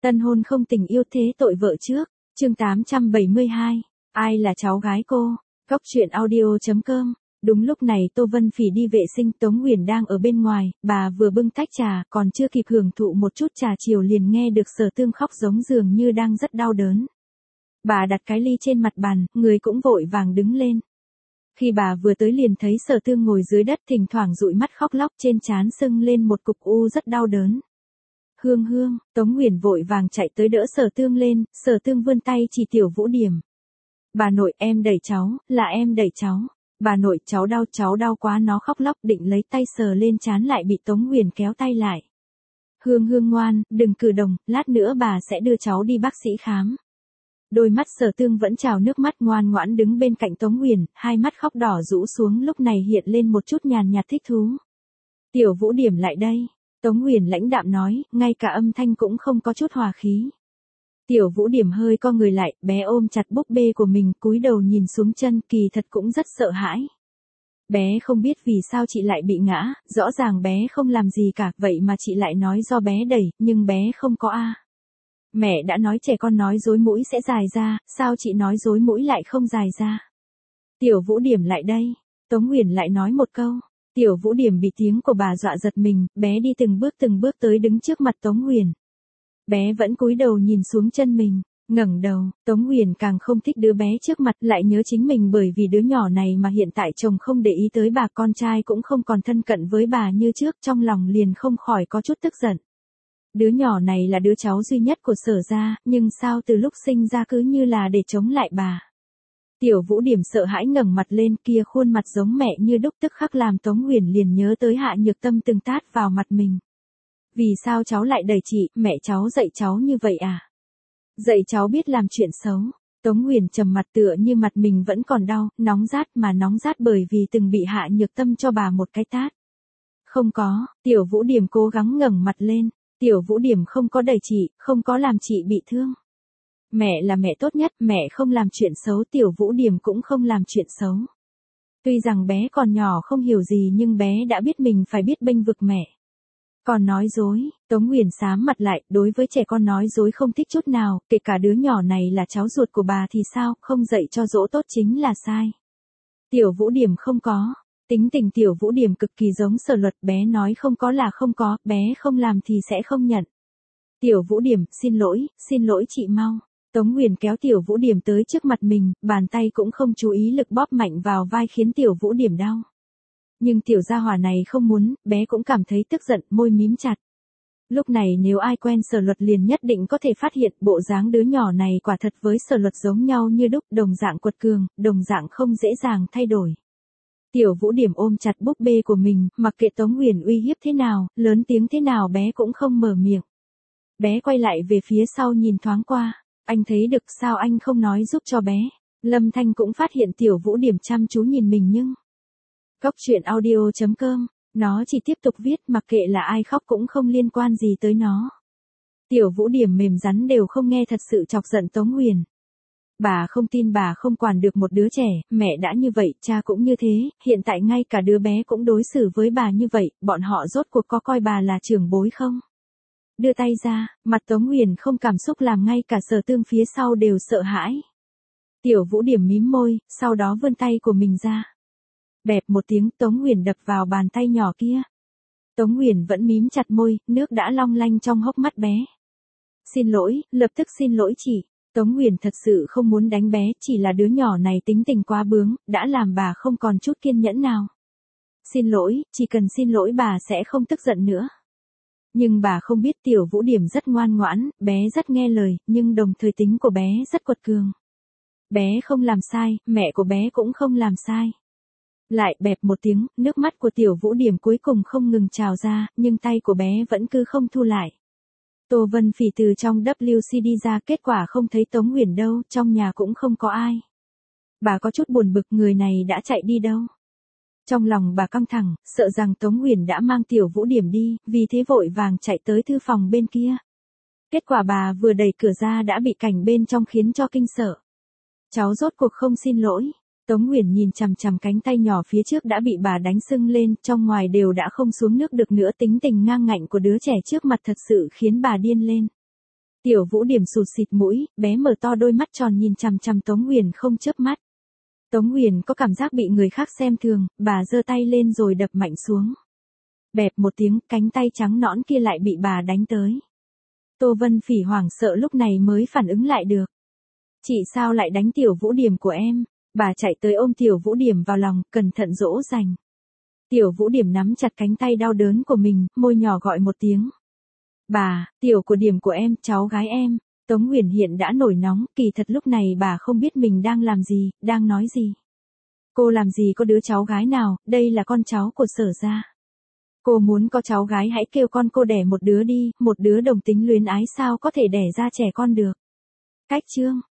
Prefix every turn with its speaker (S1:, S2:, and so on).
S1: Tân hôn không tình yêu thế tội vợ trước, chương 872, ai là cháu gái cô, Cóc truyện audio.com. Đúng lúc này Tô Vân Phỉ đi vệ sinh, Tống Uyển đang ở bên ngoài, bà vừa bưng tách trà, còn chưa kịp hưởng thụ một chút trà chiều liền nghe được Sở Tương khóc giống dường như đang rất đau đớn. Bà đặt cái ly trên mặt bàn, người cũng vội vàng đứng lên. Khi bà vừa tới liền thấy Sở Tương ngồi dưới đất thỉnh thoảng dụi mắt khóc lóc, trên trán sưng lên một cục u rất đau đớn. Hương Hương, Tống Uyển vội vàng chạy tới đỡ Sở Tương lên, Sở Tương vươn tay chỉ Tiểu Vũ Điểm. Bà nội, em đẩy cháu, là em đẩy cháu. Bà nội, cháu đau quá, nó khóc lóc định lấy tay sờ lên trán lại bị Tống Uyển kéo tay lại. Hương Hương ngoan, đừng cử động, lát nữa bà sẽ đưa cháu đi bác sĩ khám. Đôi mắt Sở Tương vẫn trào nước mắt ngoan ngoãn đứng bên cạnh Tống Uyển, hai mắt khóc đỏ rũ xuống lúc này hiện lên một chút nhàn nhạt thích thú. Tiểu Vũ Điểm lại đây. Tống Uyển lãnh đạm nói, ngay cả âm thanh cũng không có chút hòa khí. Tiểu Vũ Điểm hơi co người lại, bé ôm chặt búp bê của mình, cúi đầu nhìn xuống chân, kỳ thật cũng rất sợ hãi. Bé không biết vì sao chị lại bị ngã, rõ ràng bé không làm gì cả, vậy mà chị lại nói do bé đẩy, nhưng bé không có a. Mẹ đã nói trẻ con nói dối mũi sẽ dài ra, sao chị nói dối mũi lại không dài ra? Tiểu Vũ Điểm lại đây. Tống Uyển lại nói một câu. Tiểu Vũ Điểm bị tiếng của bà dọa giật mình, bé đi từng bước tới đứng trước mặt Tống Uyển. Bé vẫn cúi đầu nhìn xuống chân mình, ngẩng đầu, Tống Uyển càng không thích đứa bé trước mặt, lại nhớ chính mình bởi vì đứa nhỏ này mà hiện tại chồng không để ý tới bà, con trai cũng không còn thân cận với bà như trước, trong lòng liền không khỏi có chút tức giận. Đứa nhỏ này là đứa cháu duy nhất của Sở gia, nhưng sao từ lúc sinh ra cứ như là để chống lại bà. Tiểu Vũ Điểm sợ hãi ngẩng mặt lên, kia khuôn mặt giống mẹ như đúc, tức khắc làm Tống Uyển liền nhớ tới Hạ Nhược Tâm từng tát vào mặt mình. Vì sao cháu lại đẩy chị, mẹ cháu dạy cháu như vậy à? Dạy cháu biết làm chuyện xấu. Tống Uyển trầm mặt tựa như mặt mình vẫn còn đau, nóng rát bởi vì từng bị Hạ Nhược Tâm cho bà một cái tát. Không có, Tiểu Vũ Điểm cố gắng ngẩng mặt lên. Tiểu Vũ Điểm không có đẩy chị, không có làm chị bị thương. Mẹ là mẹ tốt nhất, mẹ không làm chuyện xấu, Tiểu Vũ Điểm cũng không làm chuyện xấu. Tuy rằng bé còn nhỏ không hiểu gì nhưng bé đã biết mình phải biết bênh vực mẹ. Còn nói dối, Tống Uyển xám mặt lại, đối với trẻ con nói dối không thích chút nào, kể cả đứa nhỏ này là cháu ruột của bà thì sao, không dạy cho dỗ tốt chính là sai. Tiểu Vũ Điểm không có. Tính tình Tiểu Vũ Điểm cực kỳ giống Sở Luật, bé nói không có là không có, bé không làm thì sẽ không nhận. Tiểu Vũ Điểm, xin lỗi chị mau. Tống Uyển kéo Tiểu Vũ Điểm tới trước mặt mình, bàn tay cũng không chú ý lực bóp mạnh vào vai khiến Tiểu Vũ Điểm đau. Nhưng tiểu gia hỏa này không muốn, bé cũng cảm thấy tức giận, môi mím chặt. Lúc này nếu ai quen Sở Luật liền nhất định có thể phát hiện bộ dáng đứa nhỏ này quả thật với Sở Luật giống nhau như đúc, đồng dạng quật cường, đồng dạng không dễ dàng thay đổi. Tiểu Vũ Điểm ôm chặt búp bê của mình, mặc kệ Tống Uyển uy hiếp thế nào, lớn tiếng thế nào bé cũng không mở miệng. Bé quay lại về phía sau nhìn thoáng qua, anh thấy được sao anh không nói giúp cho bé. Lâm Thanh cũng phát hiện Tiểu Vũ Điểm chăm chú nhìn mình nhưng... Cóc truyện audio.com, nó chỉ tiếp tục viết mặc kệ là ai khóc cũng không liên quan gì tới nó. Tiểu Vũ Điểm mềm rắn đều không nghe thật sự chọc giận Tống Uyển. Bà không tin bà không quản được một đứa trẻ, mẹ đã như vậy, cha cũng như thế, hiện tại ngay cả đứa bé cũng đối xử với bà như vậy, bọn họ rốt cuộc có coi bà là trưởng bối không? Đưa tay ra, mặt Tống Uyển không cảm xúc làm ngay cả Sở Tương phía sau đều sợ hãi. Tiểu Vũ Điểm mím môi, sau đó vươn tay của mình ra. Bẹp một tiếng, Tống Uyển đập vào bàn tay nhỏ kia. Tống Uyển vẫn mím chặt môi, nước đã long lanh trong hốc mắt bé. Xin lỗi, lập tức xin lỗi chị. Tống Uyển thật sự không muốn đánh bé, chỉ là đứa nhỏ này tính tình quá bướng, đã làm bà không còn chút kiên nhẫn nào. Xin lỗi, chỉ cần xin lỗi bà sẽ không tức giận nữa. Nhưng bà không biết Tiểu Vũ Điểm rất ngoan ngoãn, bé rất nghe lời, nhưng đồng thời tính của bé rất quật cường. Bé không làm sai, mẹ của bé cũng không làm sai. Lại bẹp một tiếng, nước mắt của Tiểu Vũ Điểm cuối cùng không ngừng trào ra, nhưng tay của bé vẫn cứ không thu lại. Tô Vân Phỉ từ trong WC đi ra, kết quả không thấy Tống Uyển đâu, trong nhà cũng không có ai. Bà có chút buồn bực, người này đã chạy đi đâu. Trong lòng bà căng thẳng, sợ rằng Tống Uyển đã mang Tiểu Vũ Điểm đi, vì thế vội vàng chạy tới thư phòng bên kia. Kết quả bà vừa đẩy cửa ra đã bị cảnh bên trong khiến cho kinh sợ. Cháu rốt cuộc không xin lỗi. Tống Uyển nhìn chằm chằm cánh tay nhỏ phía trước đã bị bà đánh sưng lên, trong ngoài đều đã không xuống nước được nữa, tính tình ngang ngạnh của đứa trẻ trước mặt thật sự khiến bà điên lên. Tiểu Vũ Điểm sụt xịt mũi, bé mở to đôi mắt tròn nhìn chằm chằm Tống Nguyền không chớp mắt. Tống Nguyền có cảm giác bị người khác xem thường, bà giơ tay lên rồi đập mạnh xuống. Bẹp một tiếng, cánh tay trắng nõn kia lại bị bà đánh tới. Tô Vân Phỉ hoảng sợ lúc này mới phản ứng lại được. Chị sao lại đánh Tiểu Vũ Điểm của em? Bà chạy tới ôm Tiểu Vũ Điểm vào lòng, cẩn thận dỗ dành. Tiểu Vũ Điểm nắm chặt cánh tay đau đớn của mình, môi nhỏ gọi một tiếng. Bà, Tiểu của Điểm của em, cháu gái em. Tống Nguyền hiện đã nổi nóng, kỳ thật lúc này bà không biết mình đang làm gì, đang nói gì. Cô làm gì có đứa cháu gái nào, đây là con cháu của Sở gia. Cô muốn có cháu gái hãy kêu con cô đẻ một đứa đi, một đứa đồng tính luyến ái sao có thể đẻ ra trẻ con được. Cách chương.